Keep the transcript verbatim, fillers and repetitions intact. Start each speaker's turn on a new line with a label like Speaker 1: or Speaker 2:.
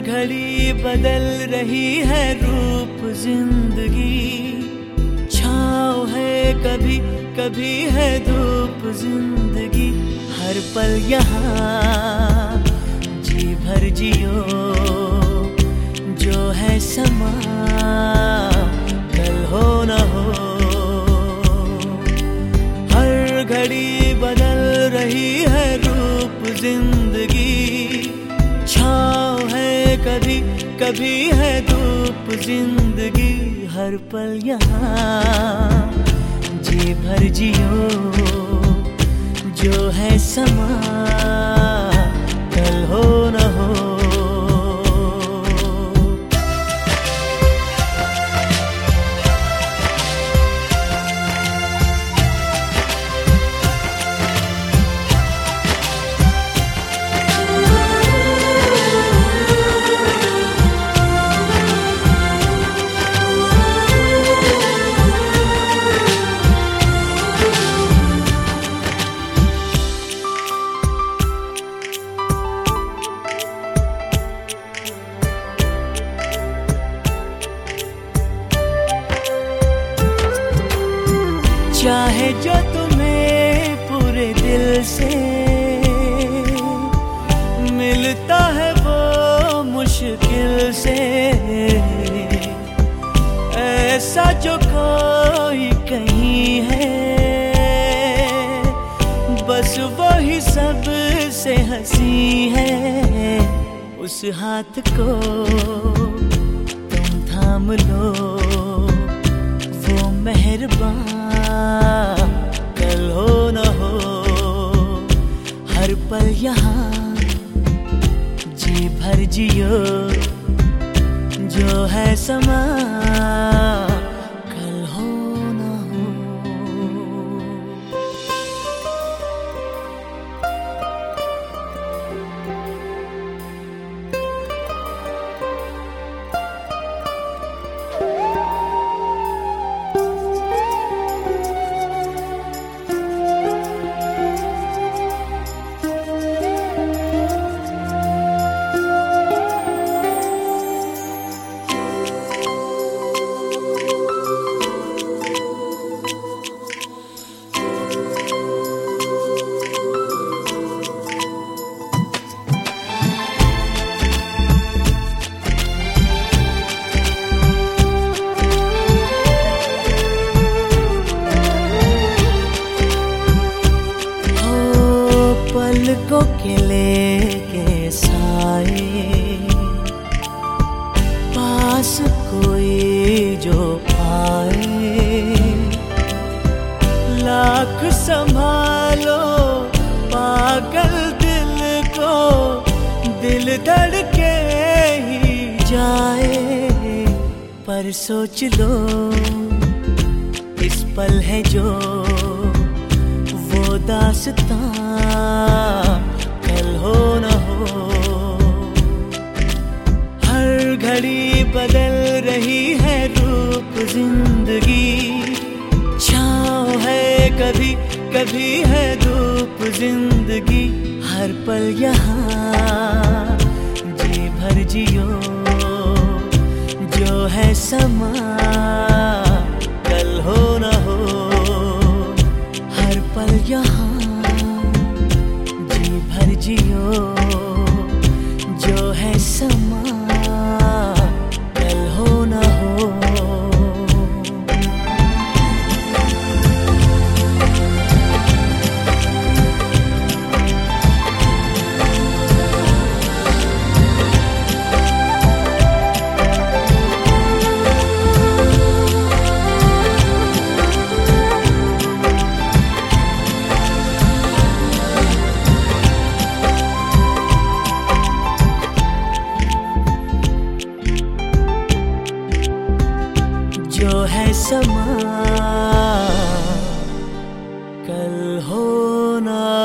Speaker 1: घड़ी बदल रही है रूप जिंदगी, छाँव है कभी कभी है धूप जिंदगी। हर पल यहाँ जी भर जियो, जो है समा कल हो न हो। हर घड़ी बदल रही है रूप जिंदगी, छाँव है कभी कभी है धूप जिंदगी। हर पल यहाँ जी भर जियो, जो है समा कल हो न हो। चाहे जो तुम्हें पूरे दिल से मिलता है वो मुश्किल से, ऐसा जो कोई कहीं है बस वो ही सब से हंसी है। उस हाथ को तुम थाम लो, वो मेहरबान कल हो न हो। हर पल यहाँ जी भर जियो, जो है समा कल हो न हो। पलकों के लेके साए, पास कोई जो आए। लाख संभालो पागल दिल को, दिल धड़के ही जाए। पर सोच लो इस पल है जो वो दास्तां कल हो न हो। हर घड़ी बदल रही है रूप जिंदगी, छाँव है कभी कभी है धूप जिंदगी। हर पल यहाँ जी भर जियो, जो है समा कल हो न हो। हर पल यहाँ जी भर जियो, जो है समा कल हो न हो। जो है समा कल हो ना